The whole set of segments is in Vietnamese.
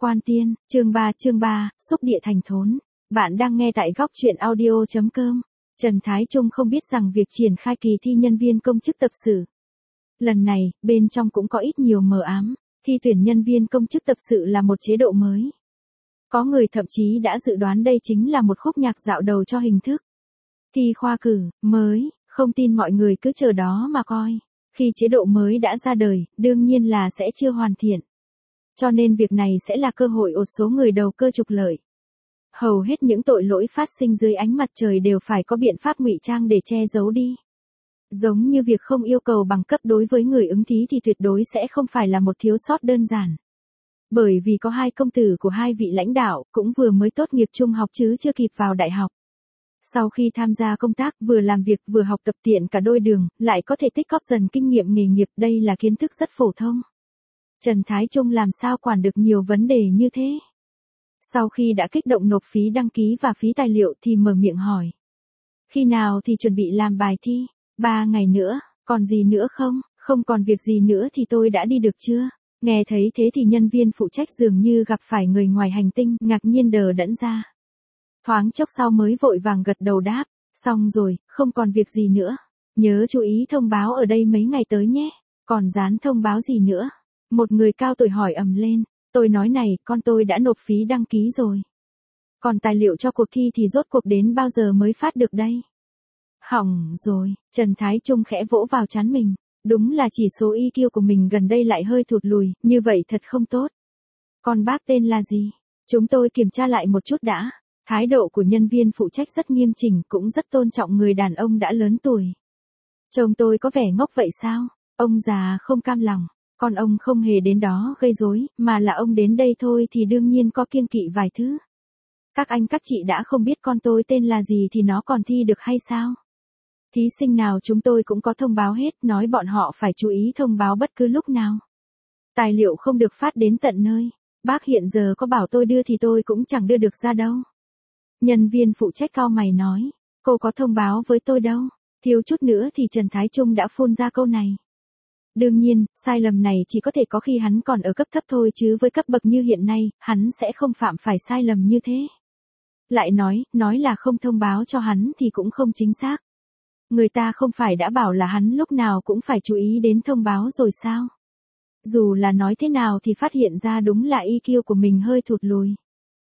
Quan Tiên, chương 3, xúc địa thành thốn. Bạn đang nghe tại góc truyện audio.com. Trần Thái Trung không biết rằng việc triển khai kỳ thi nhân viên công chức tập sự. Lần này, bên trong cũng có ít nhiều mờ ám, thi tuyển nhân viên công chức tập sự là một chế độ mới. Có người thậm chí đã dự đoán đây chính là một khúc nhạc dạo đầu cho hình thức thi khoa cử mới, không tin mọi người cứ chờ đó mà coi. Khi chế độ mới đã ra đời, đương nhiên là sẽ chưa hoàn thiện. Cho nên việc này sẽ là cơ hội một số người đầu cơ trục lợi. Hầu hết những tội lỗi phát sinh dưới ánh mặt trời đều phải có biện pháp ngụy trang để che giấu đi. Giống như việc không yêu cầu bằng cấp đối với người ứng thí thì tuyệt đối sẽ không phải là một thiếu sót đơn giản. Bởi vì có hai công tử của hai vị lãnh đạo cũng vừa mới tốt nghiệp trung học chứ chưa kịp vào đại học. Sau khi tham gia công tác vừa làm việc vừa học tập tiện cả đôi đường, lại có thể tích góp dần kinh nghiệm nghề nghiệp, đây là kiến thức rất phổ thông. Trần Thái Trung làm sao quản được nhiều vấn đề như thế? Sau khi đã kích động nộp phí đăng ký và phí tài liệu thì mở miệng hỏi. Khi nào thì chuẩn bị làm bài thi? 3 ngày nữa, còn gì nữa không? Không còn việc gì nữa thì tôi đã đi được chưa? Nghe thấy thế thì nhân viên phụ trách dường như gặp phải người ngoài hành tinh, ngạc nhiên đờ đẫn ra. Thoáng chốc sau mới vội vàng gật đầu đáp, xong rồi, không còn việc gì nữa. Nhớ chú ý thông báo ở đây mấy ngày tới nhé. Còn dán thông báo gì nữa? Một người cao tuổi hỏi ầm lên. Tôi nói này, con tôi đã nộp phí đăng ký rồi. Còn tài liệu cho cuộc thi thì rốt cuộc đến bao giờ mới phát được đây? Hỏng rồi, Trần Thái Trung khẽ vỗ vào trán mình. Đúng là chỉ số EQ của mình gần đây lại hơi thụt lùi, như vậy thật không tốt. Con bác tên là gì? Chúng tôi kiểm tra lại một chút đã. Thái độ của nhân viên phụ trách rất nghiêm chỉnh, cũng rất tôn trọng người đàn ông đã lớn tuổi. Chồng tôi có vẻ ngốc vậy sao? Ông già không cam lòng. Con ông không hề đến đó gây rối, mà là ông đến đây thôi thì đương nhiên có kiêng kỵ vài thứ. Các anh các chị đã không biết con tôi tên là gì thì nó còn thi được hay sao? Thí sinh nào chúng tôi cũng có thông báo hết, nói bọn họ phải chú ý thông báo bất cứ lúc nào. Tài liệu không được phát đến tận nơi. Bác hiện giờ có bảo tôi đưa thì tôi cũng chẳng đưa được ra đâu. Nhân viên phụ trách cau mày nói, cô có thông báo với tôi đâu. Thiếu chút nữa thì Trần Thái Trung đã phun ra câu này. Đương nhiên, sai lầm này chỉ có thể có khi hắn còn ở cấp thấp thôi chứ với cấp bậc như hiện nay, hắn sẽ không phạm phải sai lầm như thế. Lại nói là không thông báo cho hắn thì cũng không chính xác. Người ta không phải đã bảo là hắn lúc nào cũng phải chú ý đến thông báo rồi sao? Dù là nói thế nào thì phát hiện ra đúng là EQ của mình hơi thụt lùi.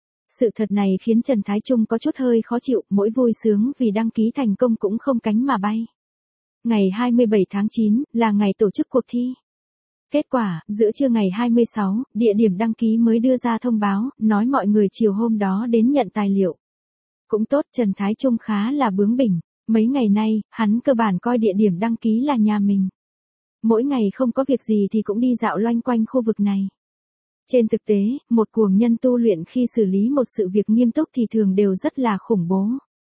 Sự thật này khiến Trần Thái Trung có chút hơi khó chịu, mỗi vui sướng vì đăng ký thành công cũng không cánh mà bay. Ngày 27 tháng 9 là ngày tổ chức cuộc thi. Kết quả, giữa trưa ngày 26, địa điểm đăng ký mới đưa ra thông báo, nói mọi người chiều hôm đó đến nhận tài liệu. Cũng tốt, Trần Thái Trung khá là bướng bỉnh. Mấy ngày nay, hắn cơ bản coi địa điểm đăng ký là nhà mình. Mỗi ngày không có việc gì thì cũng đi dạo loanh quanh khu vực này. Trên thực tế, một cuồng nhân tu luyện khi xử lý một sự việc nghiêm túc thì thường đều rất là khủng bố.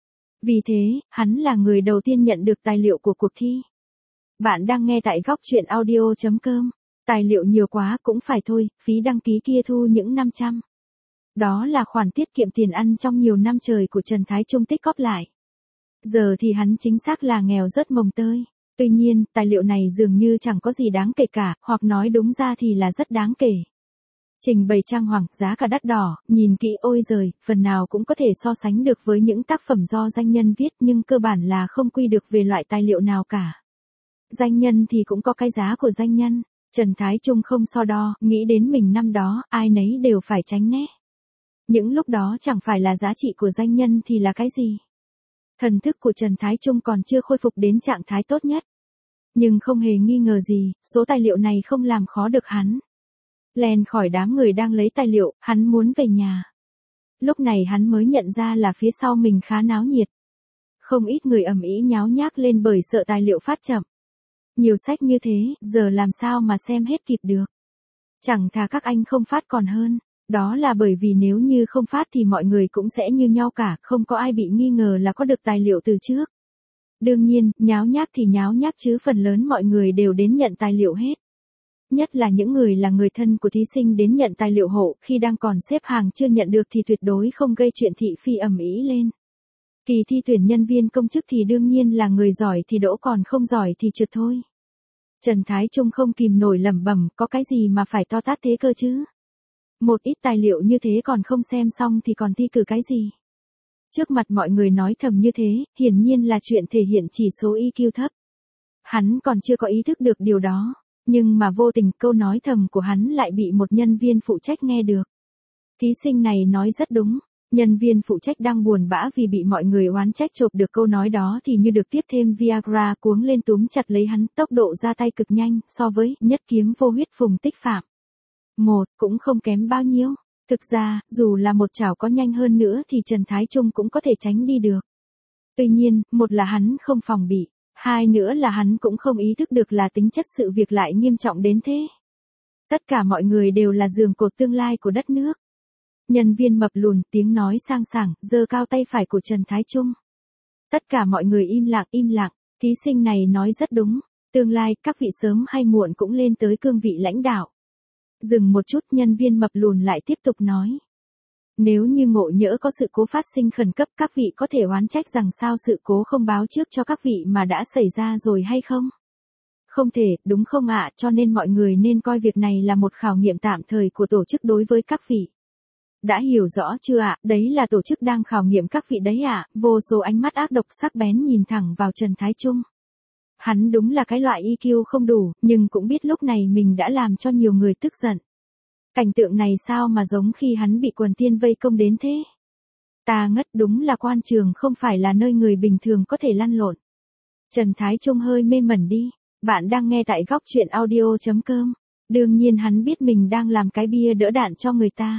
Vì thế, hắn là người đầu tiên nhận được tài liệu của cuộc thi. Bạn đang nghe tại góc truyện audio.com. Tài liệu nhiều quá cũng phải thôi, phí đăng ký kia thu những 500. Đó là khoản tiết kiệm tiền ăn trong nhiều năm trời của Trần Thái Trung tích góp lại. Giờ thì hắn chính xác là nghèo rớt mồng tơi. Tuy nhiên, tài liệu này dường như chẳng có gì đáng kể cả, hoặc nói đúng ra thì là rất đáng kể. Trình bày trang hoàng, giá cả đắt đỏ, nhìn kỹ ôi giời, phần nào cũng có thể so sánh được với những tác phẩm do danh nhân viết nhưng cơ bản là không quy được về loại tài liệu nào cả. Danh nhân thì cũng có cái giá của danh nhân, Trần Thái Trung không so đo, nghĩ đến mình năm đó, ai nấy đều phải tránh né. Những lúc đó chẳng phải là giá trị của danh nhân thì là cái gì? Thần thức của Trần Thái Trung còn chưa khôi phục đến trạng thái tốt nhất. Nhưng không hề nghi ngờ gì, số tài liệu này không làm khó được hắn. Len khỏi đám người đang lấy tài liệu, hắn muốn về nhà. Lúc này hắn mới nhận ra là phía sau mình khá náo nhiệt. Không ít người ầm ĩ nháo nhác lên bởi sợ tài liệu phát chậm. Nhiều sách như thế, giờ làm sao mà xem hết kịp được. Chẳng thà các anh không phát còn hơn. Đó là bởi vì nếu như không phát thì mọi người cũng sẽ như nhau cả, không có ai bị nghi ngờ là có được tài liệu từ trước. Đương nhiên, nháo nhác thì nháo nhác chứ phần lớn mọi người đều đến nhận tài liệu hết. Nhất là những người là người thân của thí sinh đến nhận tài liệu hộ, khi đang còn xếp hàng chưa nhận được thì tuyệt đối không gây chuyện thị phi ầm ĩ lên. Kỳ thi tuyển nhân viên công chức thì đương nhiên là người giỏi thì đỗ còn không giỏi thì trượt thôi. Trần Thái Trung không kìm nổi lẩm bẩm, có cái gì mà phải to tát thế cơ chứ? Một ít tài liệu như thế còn không xem xong thì còn thi cử cái gì? Trước mặt mọi người nói thầm như thế, hiển nhiên là chuyện thể hiện chỉ số EQ thấp. Hắn còn chưa có ý thức được điều đó, nhưng mà vô tình câu nói thầm của hắn lại bị một nhân viên phụ trách nghe được. Thí sinh này nói rất đúng, nhân viên phụ trách đang buồn bã vì bị mọi người oán trách chộp được câu nói đó thì như được tiếp thêm Viagra cuống lên túm chặt lấy hắn, tốc độ ra tay cực nhanh so với nhất kiếm vô huyết Phùng Tích Phạm. Một, cũng không kém bao nhiêu. Thực ra, dù là một chảo có nhanh hơn nữa thì Trần Thái Trung cũng có thể tránh đi được. Tuy nhiên, một là hắn không phòng bị, hai nữa là hắn cũng không ý thức được là tính chất sự việc lại nghiêm trọng đến thế. Tất cả mọi người đều là giường cột tương lai của đất nước. Nhân viên mập lùn tiếng nói sang sảng, giơ cao tay phải của Trần Thái Trung. Tất cả mọi người im lặng, thí sinh này nói rất đúng, tương lai các vị sớm hay muộn cũng lên tới cương vị lãnh đạo. Dừng một chút, nhân viên mập lùn lại tiếp tục nói. Nếu như ngộ nhỡ có sự cố phát sinh khẩn cấp, các vị có thể oán trách rằng sao sự cố không báo trước cho các vị mà đã xảy ra rồi hay không? Không thể, đúng không ạ? Cho nên mọi người nên coi việc này là một khảo nghiệm tạm thời của tổ chức đối với các vị. Đã hiểu rõ chưa ạ? Đấy là tổ chức đang khảo nghiệm các vị đấy ạ. Vô số ánh mắt ác độc sắc bén nhìn thẳng vào Trần Thái Trung. Hắn đúng là cái loại EQ không đủ, nhưng cũng biết lúc này mình đã làm cho nhiều người tức giận. Cảnh tượng này sao mà giống khi hắn bị quần tiên vây công đến thế? Ta ngất, đúng là quan trường không phải là nơi người bình thường có thể lăn lộn. Trần Thái Trung hơi mê mẩn đi. Bạn đang nghe tại góc truyện audio.com. Đương nhiên hắn biết mình đang làm cái bia đỡ đạn cho người ta.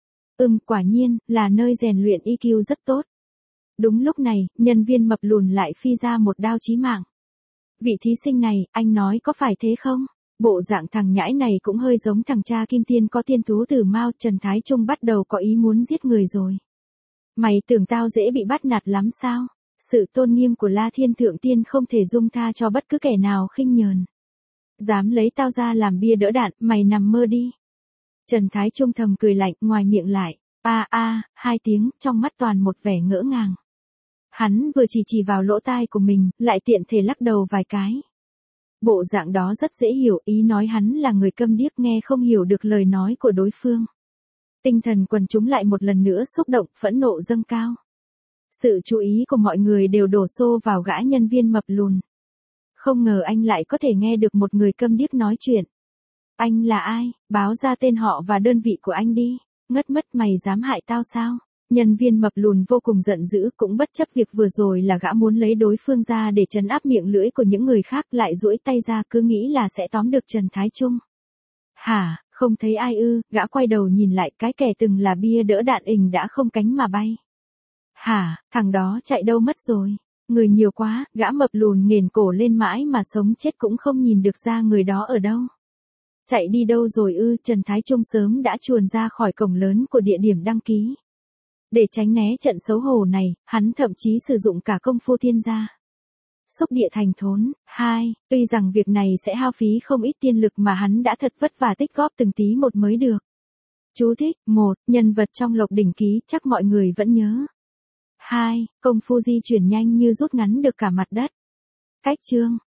Quả nhiên, là nơi rèn luyện EQ rất tốt. Đúng lúc này, nhân viên mập lùn lại phi ra một đao chí mạng. Vị thí sinh này, anh nói có phải thế không? Bộ dạng thằng nhãi này cũng hơi giống thằng cha Kim Tiên có tiên thú Tử Mao. Trần Thái Trung bắt đầu có ý muốn giết người rồi. Mày tưởng tao dễ bị bắt nạt lắm sao? Sự tôn nghiêm của La Thiên Thượng Tiên không thể dung tha cho bất cứ kẻ nào khinh nhờn. Dám lấy tao ra làm bia đỡ đạn, mày nằm mơ đi. Trần Thái Trung thầm cười lạnh, ngoài miệng lại, hai tiếng, trong mắt toàn một vẻ ngỡ ngàng. Hắn vừa chỉ vào lỗ tai của mình, lại tiện thể lắc đầu vài cái. Bộ dạng đó rất dễ hiểu, ý nói hắn là người câm điếc nghe không hiểu được lời nói của đối phương. Tinh thần quần chúng lại một lần nữa xúc động, phẫn nộ dâng cao. Sự chú ý của mọi người đều đổ xô vào gã nhân viên mập lùn. Không ngờ anh lại có thể nghe được một người câm điếc nói chuyện. Anh là ai? Báo ra tên họ và đơn vị của anh đi. Ngất mất, mày dám hại tao sao? Nhân viên mập lùn vô cùng giận dữ, cũng bất chấp việc vừa rồi là gã muốn lấy đối phương ra để trấn áp miệng lưỡi của những người khác, lại duỗi tay ra cứ nghĩ là sẽ tóm được Trần Thái Trung. Hả, không thấy ai ư? Gã quay đầu nhìn lại, cái kẻ từng là bia đỡ đạn đã không cánh mà bay. Hả, thằng đó chạy đâu mất rồi? Người nhiều quá, gã mập lùn nghền cổ lên mãi mà sống chết cũng không nhìn được ra người đó ở đâu. Chạy đi đâu rồi ư? Trần Thái Trung sớm đã chuồn ra khỏi cổng lớn của địa điểm đăng ký. Để tránh né trận xấu hổ này, hắn thậm chí sử dụng cả công phu thiên gia. Xúc địa thành thốn. 2. Tuy rằng việc này sẽ hao phí không ít tiên lực mà hắn đã thật vất vả tích góp từng tí một mới được. Chú thích. 1. Nhân vật trong Lộc Đỉnh Ký chắc mọi người vẫn nhớ. 2. Công phu di chuyển nhanh như rút ngắn được cả mặt đất. Cách chương.